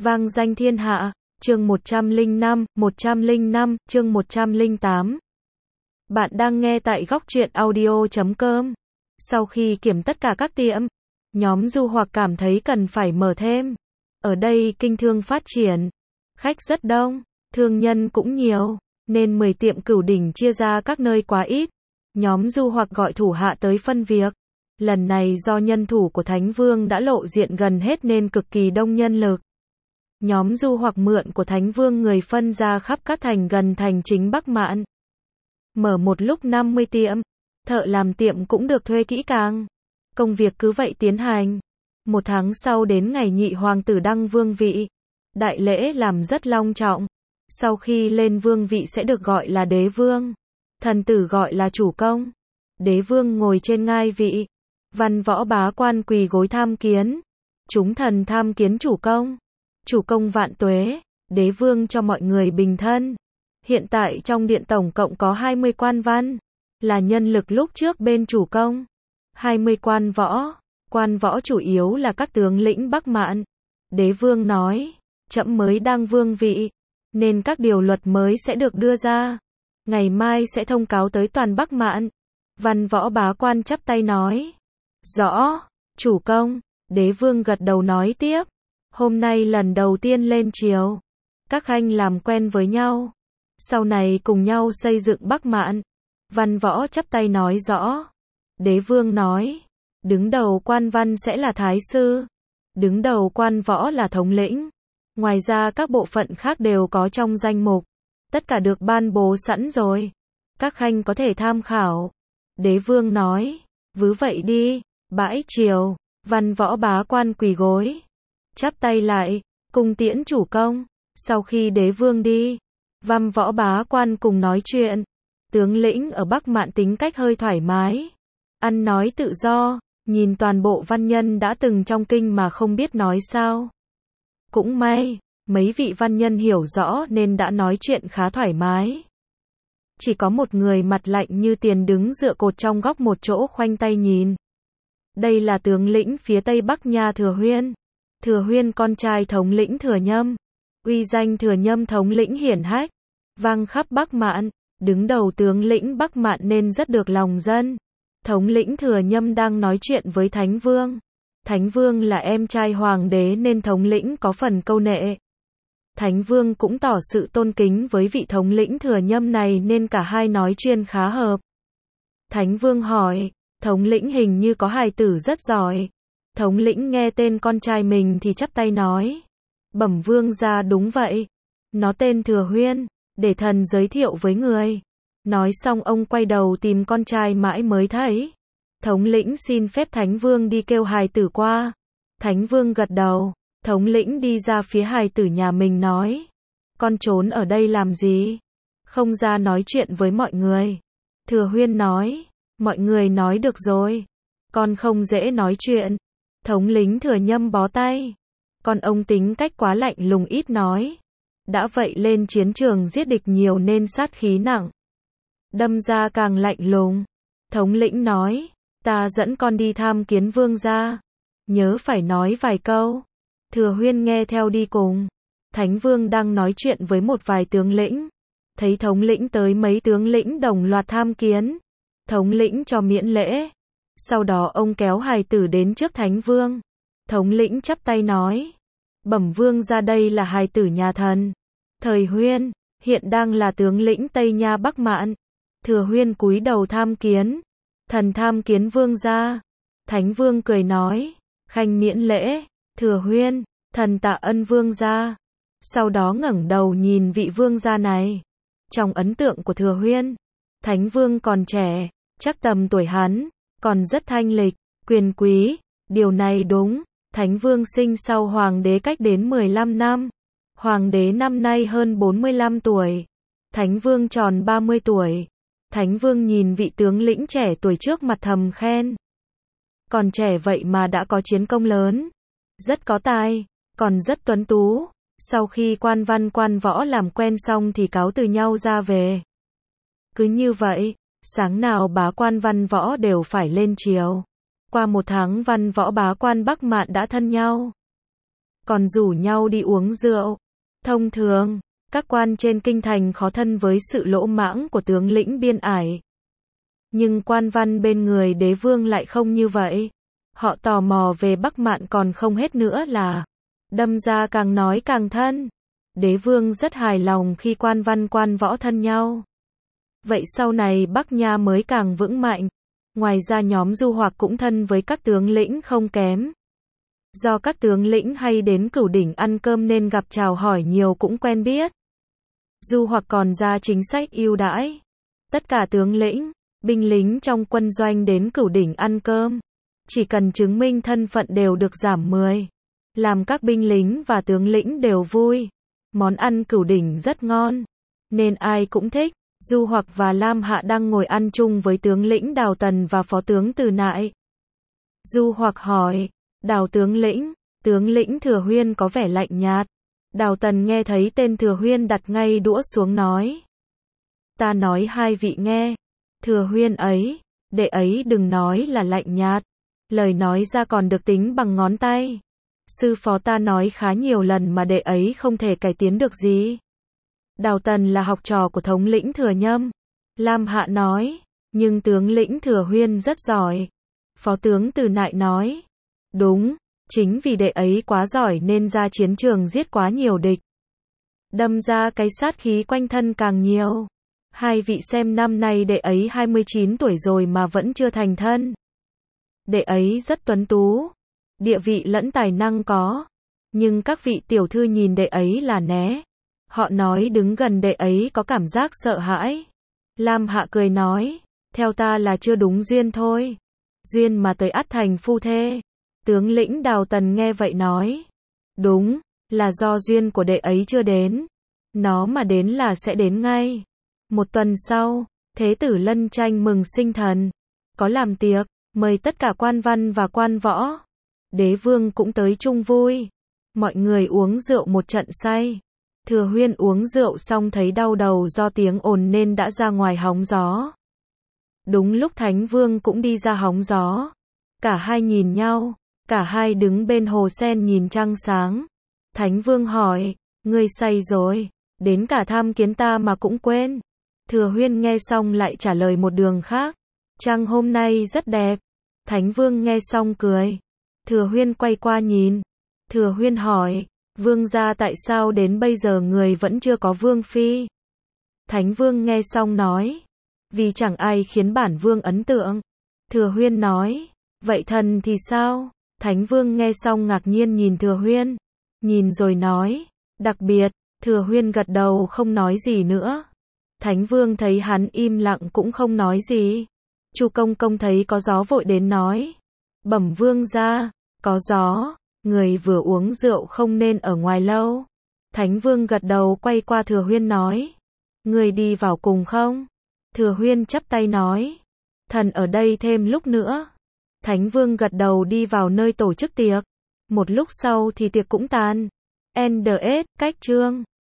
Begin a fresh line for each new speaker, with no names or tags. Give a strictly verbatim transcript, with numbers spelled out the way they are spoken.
vang danh thiên hạ, chương một trăm lẻ năm, một trăm lẻ năm, chương một trăm lẻ tám. Bạn đang nghe tại góc truyện audio chấm com. Sau khi kiểm tất cả các tiệm, nhóm du hoặc cảm thấy cần phải mở thêm. Ở đây kinh thương phát triển, khách rất đông, thương nhân cũng nhiều, nên mười tiệm Cửu Đỉnh chia ra các nơi quá ít. Nhóm du hoặc gọi thủ hạ tới phân việc. Lần này do nhân thủ của Thánh Vương đã lộ diện gần hết nên cực kỳ đông nhân lực. Nhóm du hoặc mượn của Thánh Vương người phân ra khắp các thành gần thành chính Bắc Mạn. Mở một lúc năm mươi tiệm, thợ làm tiệm cũng được thuê kỹ càng. Công việc cứ vậy tiến hành. Một tháng sau đến ngày nhị hoàng tử đăng vương vị. Đại lễ làm rất long trọng. Sau khi lên vương vị sẽ được gọi là đế vương. Thần tử gọi là chủ công. Đế vương ngồi trên ngai vị. Văn võ bá quan quỳ gối tham kiến. Chúng thần tham kiến chủ công. Chủ công vạn tuế. Đế vương cho mọi người bình thân. Hiện tại trong điện tổng cộng có hai mươi quan văn. Là nhân lực lúc trước bên chủ công. hai mươi quan võ. Quan võ chủ yếu là các tướng lĩnh Bắc Mạn. Đế vương nói, trẫm mới đăng vương vị, nên các điều luật mới sẽ được đưa ra. Ngày mai sẽ thông cáo tới toàn Bắc Mạn. Văn võ bá quan chắp tay nói, rõ, chủ công. Đế vương gật đầu nói tiếp, hôm nay lần đầu tiên lên triều, các khanh làm quen với nhau, sau này cùng nhau xây dựng Bắc Mạn. Văn võ chắp tay nói rõ. Đế vương nói, đứng đầu quan văn sẽ là thái sư, đứng đầu quan võ là thống lĩnh. Ngoài ra các bộ phận khác đều có trong danh mục, tất cả được ban bố sẵn rồi, các khanh có thể tham khảo. Đế vương nói, vứ vậy đi. Bãi triều, văn võ bá quan quỳ gối, chắp tay lại, cung tiễn chủ công. Sau khi đế vương đi, văn võ bá quan cùng nói chuyện. Tướng lĩnh ở Bắc Mạn tính cách hơi thoải mái, ăn nói tự do, nhìn toàn bộ văn nhân đã từng trong kinh mà không biết nói sao. Cũng may, mấy vị văn nhân hiểu rõ nên đã nói chuyện khá thoải mái. Chỉ có một người mặt lạnh như tiền đứng dựa cột trong góc một chỗ khoanh tay nhìn. Đây là tướng lĩnh phía Tây Bắc nhà Thừa Huyên. Thừa Huyên con trai thống lĩnh Thừa Nhâm. Uy danh Thừa Nhâm thống lĩnh hiển hách, vang khắp Bắc Mạn, đứng đầu tướng lĩnh Bắc Mạn nên rất được lòng dân. Thống lĩnh Thừa Nhâm đang nói chuyện với Thánh Vương. Thánh Vương là em trai hoàng đế nên thống lĩnh có phần câu nệ. Thánh Vương cũng tỏ sự tôn kính với vị thống lĩnh Thừa Nhâm này nên cả hai nói chuyện khá hợp. Thánh Vương hỏi, thống lĩnh hình như có hài tử rất giỏi. Thống lĩnh nghe tên con trai mình thì chắp tay nói, bẩm vương gia đúng vậy. Nó tên Thừa Huyên, để thần giới thiệu với người. Nói xong ông quay đầu tìm con trai mãi mới thấy. Thống lĩnh xin phép Thánh Vương đi kêu hài tử qua. Thánh Vương gật đầu. Thống lĩnh đi ra phía hài tử nhà mình nói, con trốn ở đây làm gì? Không ra nói chuyện với mọi người. Thừa Huyên nói, mọi người nói được rồi, con không dễ nói chuyện. Thống lĩnh Thừa Nhâm bó tay. Con ông tính cách quá lạnh lùng ít nói. Đã vậy lên chiến trường giết địch nhiều nên sát khí nặng. Đâm ra càng lạnh lùng. Thống lĩnh nói, ta dẫn con đi tham kiến vương gia. Nhớ phải nói vài câu. Thừa Huyên nghe theo đi cùng. Thánh Vương đang nói chuyện với một vài tướng lĩnh. Thấy thống lĩnh tới mấy tướng lĩnh đồng loạt tham kiến. Thống lĩnh cho miễn lễ. Sau đó ông kéo hài tử đến trước Thánh Vương. Thống lĩnh chắp tay nói, bẩm vương ra đây là hài tử nhà thần. Thời Huyên, hiện đang là tướng lĩnh Tây Nha Bắc Mạn. Thừa Huyên cúi đầu tham kiến. Thần tham kiến vương gia. Thánh Vương cười nói, khanh miễn lễ. Thừa Huyên, thần tạ ân vương gia. Sau đó ngẩng đầu nhìn vị vương gia này. Trong ấn tượng của Thừa Huyên, Thánh Vương còn trẻ, chắc tầm tuổi hắn, còn rất thanh lịch, quyền quý. Điều này đúng, Thánh Vương sinh sau hoàng đế cách đến mười lăm năm. Hoàng đế năm nay hơn bốn mươi lăm tuổi. Thánh Vương tròn ba mươi tuổi. Thánh Vương nhìn vị tướng lĩnh trẻ tuổi trước mặt thầm khen. Còn trẻ vậy mà đã có chiến công lớn. Rất có tài, còn rất tuấn tú. Sau khi quan văn quan võ làm quen xong thì cáo từ nhau ra về. Cứ như vậy, sáng nào bá quan văn võ đều phải lên triều. Qua một tháng văn võ bá quan Bắc Mạn đã thân nhau. còn rủ nhau đi uống rượu. Thông thường, các quan trên kinh thành khó thân với sự lỗ mãng của tướng lĩnh biên ải. Nhưng quan văn bên người đế vương lại không như vậy. Họ tò mò về Bắc Mạn còn không hết nữa là, đâm ra càng nói càng thân. Đế vương rất hài lòng khi quan văn quan võ thân nhau. Vậy sau này Bắc Nha mới càng vững mạnh. Ngoài ra nhóm Du Hoạc cũng thân với các tướng lĩnh không kém. Do các tướng lĩnh hay đến Cửu Đỉnh ăn cơm nên gặp chào hỏi nhiều cũng quen biết. Du Hoạc còn ra chính sách ưu đãi. Tất cả tướng lĩnh, binh lính trong quân doanh đến Cửu Đỉnh ăn cơm, chỉ cần chứng minh thân phận đều được giảm mười. Làm các binh lính và tướng lĩnh đều vui. Món ăn Cửu Đỉnh rất ngon, nên ai cũng thích. Du Hoạc và Lam Hạ đang ngồi ăn chung với tướng lĩnh Đào Tần và phó tướng Từ Nại. Du Hoạc hỏi, Đào tướng lĩnh, tướng lĩnh Thừa Huyên có vẻ lạnh nhạt. Đào Tần nghe thấy tên Thừa Huyên đặt ngay đũa xuống nói. Ta nói hai vị nghe, Thừa Huyên ấy, đệ ấy đừng nói là lạnh nhạt. Lời nói ra còn được tính bằng ngón tay. Sư phó ta nói khá nhiều lần mà đệ ấy không thể cải tiến được gì. Đào Tần là học trò của thống lĩnh Thừa Nhâm. Lam Hạ nói, nhưng tướng lĩnh Thừa Huyên rất giỏi. Phó tướng Từ Nại nói, đúng, chính vì đệ ấy quá giỏi nên ra chiến trường giết quá nhiều địch. Đâm ra cái sát khí quanh thân càng nhiều. Hai vị xem năm nay đệ ấy hai mươi chín tuổi rồi mà vẫn chưa thành thân. Đệ ấy rất tuấn tú, địa vị lẫn tài năng có. Nhưng các vị tiểu thư nhìn đệ ấy là né. Họ nói đứng gần đệ ấy có cảm giác sợ hãi. Lam Hạ cười nói, theo ta là chưa đúng duyên thôi. Duyên mà tới ắt thành phu thê. Tướng lĩnh Đào Tần nghe vậy nói, đúng, là do duyên của đệ ấy chưa đến. Nó mà đến là sẽ đến ngay. Một tuần sau, Thế tử Lân Tranh mừng sinh thần. Có làm tiệc, mời tất cả quan văn và quan võ. Đế vương cũng tới chung vui. Mọi người uống rượu một trận say. Thừa Huyên uống rượu xong thấy đau đầu do tiếng ồn nên đã ra ngoài hóng gió. Đúng lúc Thánh Vương cũng đi ra hóng gió. Cả hai nhìn nhau, cả hai đứng bên hồ sen nhìn trăng sáng. Thánh Vương hỏi, ngươi say rồi, đến cả tham kiến ta mà cũng quên. Thừa Huyên nghe xong lại trả lời một đường khác, trăng hôm nay rất đẹp. Thánh Vương nghe xong cười. Thừa Huyên quay qua nhìn. Thừa Huyên hỏi, Vương gia tại sao đến bây giờ người vẫn chưa có Vương phi? Thánh Vương nghe xong nói, vì chẳng ai khiến bản Vương ấn tượng. Thừa Huyên nói, vậy thần thì sao? Thánh Vương nghe xong ngạc nhiên nhìn Thừa Huyên, nhìn rồi nói, đặc biệt. Thừa Huyên gật đầu không nói gì nữa. Thánh Vương thấy hắn im lặng cũng không nói gì. Chu Công Công thấy có gió vội đến nói, bẩm Vương gia, có gió, người vừa uống rượu không nên ở ngoài lâu. Thánh Vương gật đầu quay qua Thừa Huyên nói, người đi vào cùng không? Thừa Huyên chắp tay nói, thần ở đây thêm lúc nữa. Thánh Vương gật đầu đi vào nơi tổ chức tiệc. Một lúc sau thì tiệc cũng tàn. en đê ét, cách chương